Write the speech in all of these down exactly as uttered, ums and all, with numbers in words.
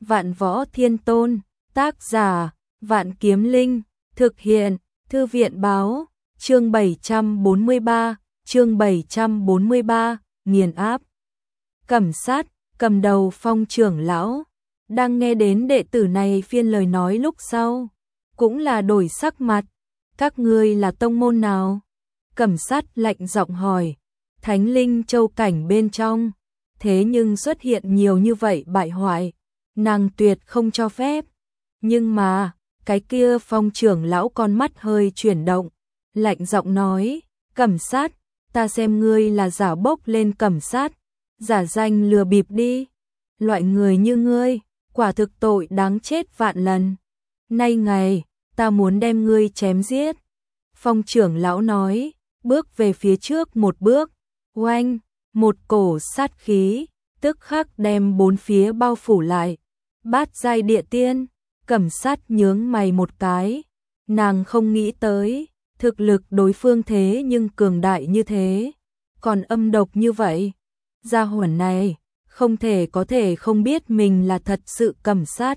Vạn Võ Thiên Tôn, tác giả, Vạn Kiếm Linh, thực hiện, Thư viện báo, chương bảy trăm bốn mươi ba, chương bảy trăm bốn mươi ba, nghiền áp. Cẩm Sát, cầm đầu Phong trưởng lão, đang nghe đến đệ tử này phiên lời nói lúc sau, cũng là đổi sắc mặt. Các ngươi là tông môn nào? Cẩm Sát lạnh giọng hỏi. Thánh Linh Châu cảnh bên trong, thế nhưng xuất hiện nhiều như vậy bại hoại, nàng tuyệt không cho phép. Nhưng mà, cái kia Phong trưởng lão con mắt hơi chuyển động, lạnh giọng nói, Cẩm Sát, ta xem ngươi là giả bốc lên Cẩm Sát, giả danh lừa bịp đi. Loại người như ngươi, quả thực tội đáng chết vạn lần. Nay ngày, ta muốn đem ngươi chém giết. Phong trưởng lão nói, bước về phía trước một bước, oanh, một cổ sát khí, tức khắc đem bốn phía bao phủ lại. Bát giai địa tiên, Cẩm Sát nhướng mày một cái, nàng không nghĩ tới, thực lực đối phương thế nhưng cường đại như thế, còn âm độc như vậy. Gia hỏa này, không thể có thể không biết mình là thật sự Cẩm Sát.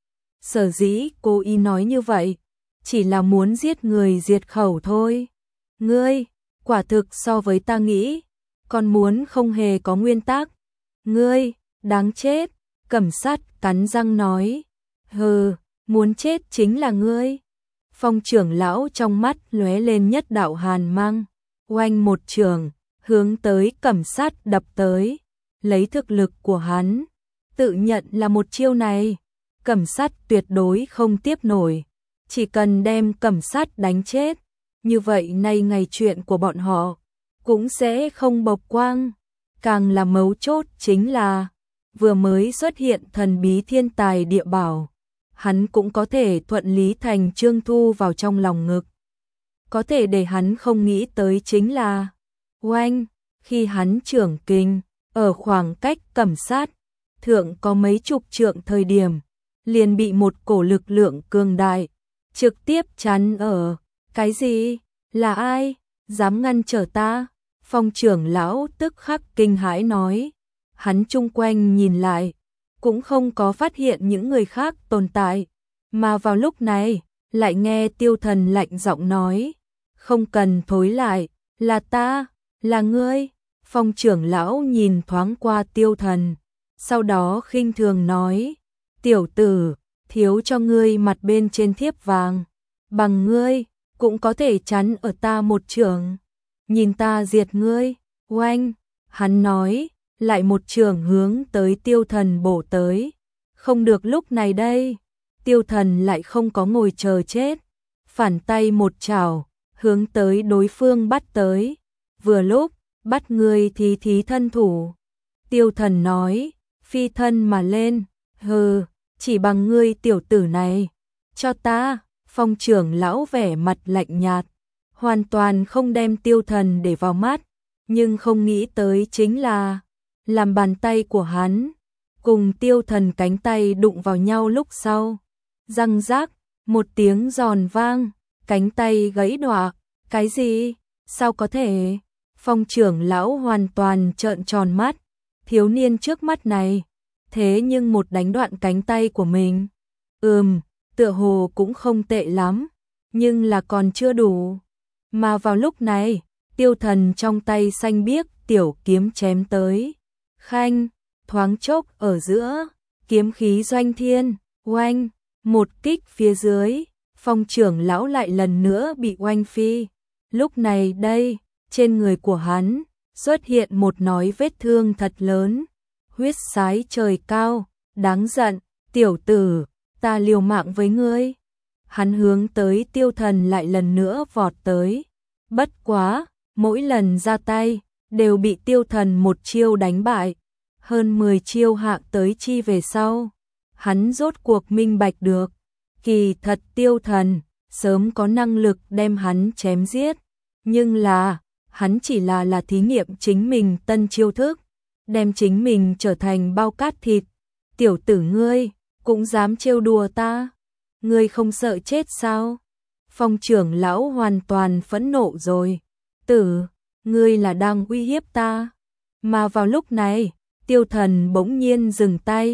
Sở dĩ cô y nói như vậy, chỉ là muốn giết người diệt khẩu thôi. Ngươi, quả thực so với ta nghĩ, còn muốn không hề có nguyên tắc. Ngươi, đáng chết, Cẩm Sát cắn răng nói. Hừ, muốn chết chính là ngươi. Phong trưởng lão trong mắt lóe lên nhất đạo hàn mang, oanh một trường, hướng tới Cẩm Sát đập tới. Lấy thực lực của hắn, tự nhận là một chiêu này, Cẩm Sát tuyệt đối không tiếp nổi. Chỉ cần đem Cẩm Sát đánh chết, như vậy nay ngày chuyện của bọn họ cũng sẽ không bộc quang. Càng là mấu chốt chính là, vừa mới xuất hiện thần bí thiên tài địa bảo, hắn cũng có thể thuận lý thành trương thu vào trong lòng ngực. Có thể để hắn không nghĩ tới chính là, oanh, khi hắn trưởng kình, ở khoảng cách Cẩm Sát thượng có mấy chục trượng thời điểm, liền bị một cổ lực lượng cường đại trực tiếp chắn ở. Cái gì? Là ai? Dám ngăn trở ta? Phong trưởng lão tức khắc kinh hãi nói. Hắn chung quanh nhìn lại, cũng không có phát hiện những người khác tồn tại, mà vào lúc này, lại nghe Tiêu Thần lạnh giọng nói, không cần thối lại, là ta, là ngươi. Phong trưởng lão nhìn thoáng qua Tiêu Thần, sau đó khinh thường nói, tiểu tử, thiếu cho ngươi mặt bên trên thiếp vàng, bằng ngươi, cũng có thể chắn ở ta một trường, nhìn ta diệt ngươi. Oanh, hắn nói, lại một trường hướng tới Tiêu Thần bổ tới. Không được, lúc này đây, Tiêu Thần lại không có ngồi chờ chết, phản tay một chảo, hướng tới đối phương bắt tới. Vừa lúc, bắt ngươi thì thí thân thủ. Tiêu Thần nói, phi thân mà lên, hừ, chỉ bằng ngươi tiểu tử này, cho ta. Phong trưởng lão vẻ mặt lạnh nhạt, hoàn toàn không đem Tiêu Thần để vào mắt, nhưng không nghĩ tới chính là, làm bàn tay của hắn cùng Tiêu Thần cánh tay đụng vào nhau lúc sau, răng rác, một tiếng giòn vang, cánh tay gãy đọa. Cái gì? Sao có thể? Phong trưởng lão hoàn toàn trợn tròn mắt, thiếu niên trước mắt này, thế nhưng một đánh đoạn cánh tay của mình. Ừm, tựa hồ cũng không tệ lắm, nhưng là còn chưa đủ. Mà vào lúc này, Tiêu Thần trong tay xanh biếc tiểu kiếm chém tới. Khanh, thoáng chốc ở giữa, kiếm khí doanh thiên, oanh, một kích phía dưới, Phong trưởng lão lại lần nữa bị oanh phi. Lúc này đây, trên người của hắn xuất hiện một nói vết thương thật lớn, huyết sái trời cao, đáng giận, tiểu tử, ta liều mạng với ngươi. Hắn hướng tới Tiêu Thần lại lần nữa vọt tới. Bất quá, mỗi lần ra tay, đều bị Tiêu Thần một chiêu đánh bại. Hơn mười chiêu hạ tới chi về sau, hắn rốt cuộc minh bạch được, kỳ thật Tiêu Thần sớm có năng lực đem hắn chém giết, nhưng là, hắn chỉ là là thí nghiệm chính mình tân chiêu thức, đem chính mình trở thành bao cát thịt. Tiểu tử ngươi, cũng dám trêu đùa ta? Ngươi không sợ chết sao? Phong trưởng lão hoàn toàn phẫn nộ rồi. Tử, ngươi là đang uy hiếp ta. Mà vào lúc này, Tiêu Thần bỗng nhiên dừng tay,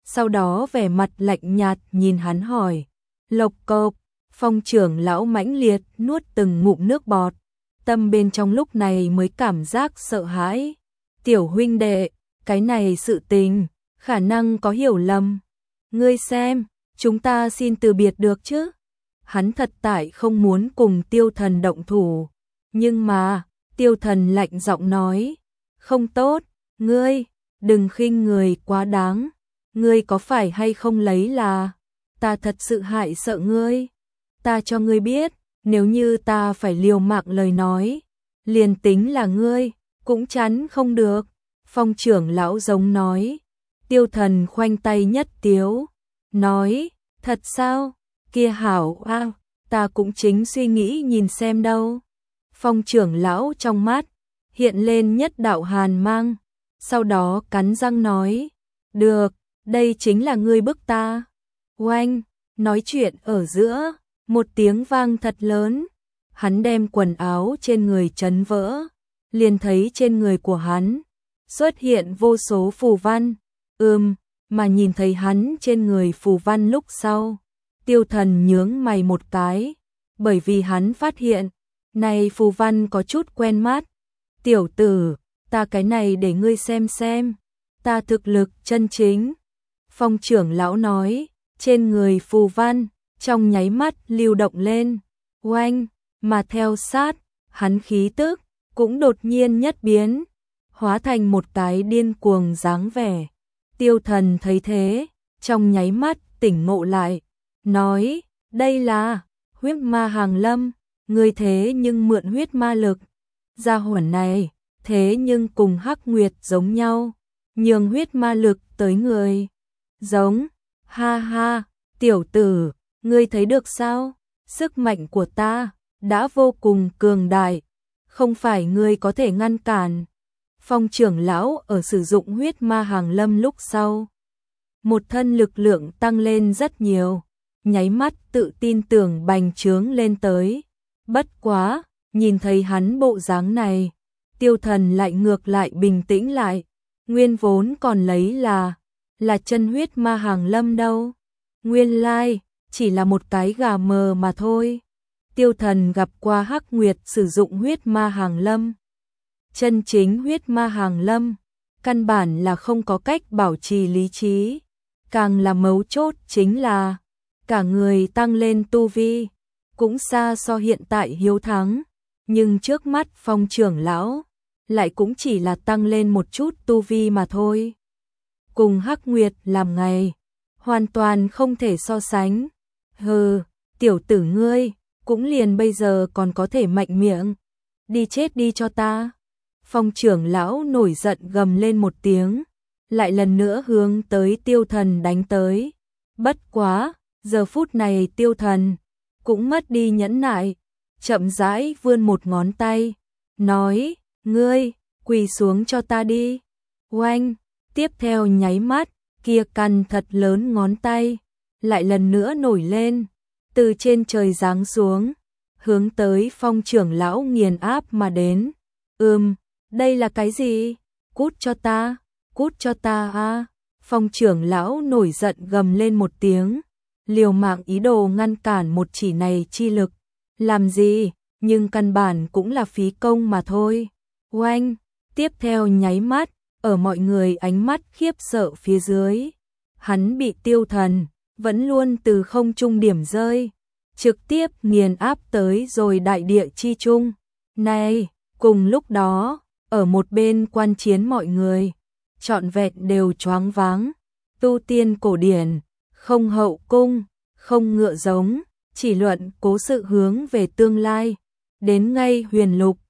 sau đó vẻ mặt lạnh nhạt nhìn hắn hỏi. Lộc cộc, Phong trưởng lão mãnh liệt nuốt từng ngụm nước bọt, tâm bên trong lúc này mới cảm giác sợ hãi. Tiểu huynh đệ, cái này sự tình, khả năng có hiểu lầm. Ngươi xem, chúng ta xin từ biệt được chứ? Hắn thật tại không muốn cùng Tiêu Thần động thủ, nhưng mà, Tiêu Thần lạnh giọng nói, không tốt, ngươi, đừng khinh người quá đáng, ngươi có phải hay không lấy là, ta thật sự hại sợ ngươi, ta cho ngươi biết, nếu như ta phải liều mạng lời nói, liền tính là ngươi, cũng chắn không được. Phong trưởng lão giống nói. Tiêu Thần khoanh tay nhất tiếu, nói, thật sao, kia hảo a, ta cũng chính suy nghĩ nhìn xem đâu. Phong trưởng lão trong mắt, hiện lên nhất đạo hàn mang, sau đó cắn răng nói, được, đây chính là ngươi bức ta. Oanh, nói chuyện ở giữa, một tiếng vang thật lớn, hắn đem quần áo trên người chấn vỡ, liền thấy trên người của hắn xuất hiện vô số phù văn. Ừm, mà nhìn thấy hắn trên người phù văn lúc sau, Tiêu Thần nhướng mày một cái, bởi vì hắn phát hiện, này phù văn có chút quen mắt. Tiểu tử, ta cái này để ngươi xem xem, ta thực lực chân chính. Phong trưởng lão nói, trên người phù văn, trong nháy mắt lưu động lên, oanh, mà theo sát, hắn khí tức, cũng đột nhiên nhất biến, hóa thành một cái điên cuồng dáng vẻ. Tiêu Thần thấy thế, trong nháy mắt tỉnh ngộ lại, nói, đây là huyết ma hàng lâm, ngươi thế nhưng mượn huyết ma lực. Gia hỏa này, thế nhưng cùng Hắc Nguyệt giống nhau, nhường huyết ma lực tới người. Giống, ha ha, tiểu tử, ngươi thấy được sao? Sức mạnh của ta đã vô cùng cường đại, không phải ngươi có thể ngăn cản. Phong trưởng lão ở sử dụng huyết ma hàng lâm lúc sau, một thân lực lượng tăng lên rất nhiều, nháy mắt tự tin tưởng bành trướng lên tới. Bất quá, nhìn thấy hắn bộ dáng này, Tiêu Thần lại ngược lại bình tĩnh lại, nguyên vốn còn lấy là, là chân huyết ma hàng lâm đâu. Nguyên lai, chỉ là một cái gà mờ mà thôi. Tiêu Thần gặp qua Hắc Nguyệt sử dụng huyết ma hàng lâm. Chân chính huyết ma hàng lâm, căn bản là không có cách bảo trì lý trí. Càng là mấu chốt chính là, cả người tăng lên tu vi, cũng xa so hiện tại hiếu thắng. Nhưng trước mắt Phong trưởng lão, lại cũng chỉ là tăng lên một chút tu vi mà thôi. Cùng Hắc Nguyệt làm ngày, hoàn toàn không thể so sánh. Hừ, tiểu tử ngươi, cũng liền bây giờ còn có thể mạnh miệng. Đi chết đi cho ta. Phong trưởng lão nổi giận gầm lên một tiếng, lại lần nữa hướng tới Tiêu Thần đánh tới. Bất quá, giờ phút này Tiêu Thần cũng mất đi nhẫn nại, chậm rãi vươn một ngón tay, nói, ngươi, quỳ xuống cho ta đi. Oanh, tiếp theo nháy mắt, kia căn thật lớn ngón tay, lại lần nữa nổi lên, từ trên trời giáng xuống, hướng tới Phong trưởng lão nghiền áp mà đến. Ừm, đây là cái gì? Cút cho ta, cút cho ta a! Phong trưởng lão nổi giận gầm lên một tiếng, liều mạng ý đồ ngăn cản một chỉ này chi lực. Làm gì, nhưng căn bản cũng là phí công mà thôi. Oanh, tiếp theo nháy mắt, ở mọi người ánh mắt khiếp sợ phía dưới, hắn bị Tiêu Thần vẫn luôn từ không trung điểm rơi, trực tiếp nghiền áp tới rồi đại địa chi trung. Này, cùng lúc đó, ở một bên quan chiến mọi người, trọn vẹn đều choáng váng. Tu tiên cổ điển, không hậu cung, không ngựa giống, chỉ luận cố sự hướng về tương lai, đến ngay huyền lục,